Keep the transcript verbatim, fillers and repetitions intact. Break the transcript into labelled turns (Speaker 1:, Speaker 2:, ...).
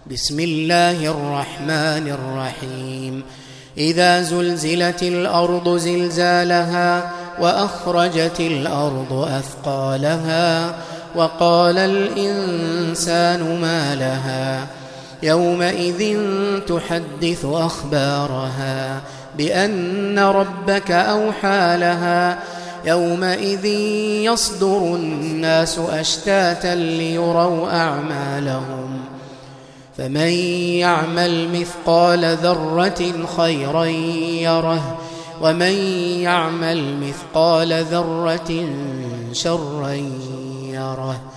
Speaker 1: بسم الله الرحمن الرحيم إذا زلزلت الأرض زلزالها وأخرجت الأرض أثقالها وقال الإنسان ما لها يومئذ تحدث أخبارها بأن ربك أوحى لها يومئذ يصدر الناس أشتاتا ليروا أعمالهم فمن يعمل مثقال ذرة خيرا يره ومن يعمل مثقال ذرة شرا يره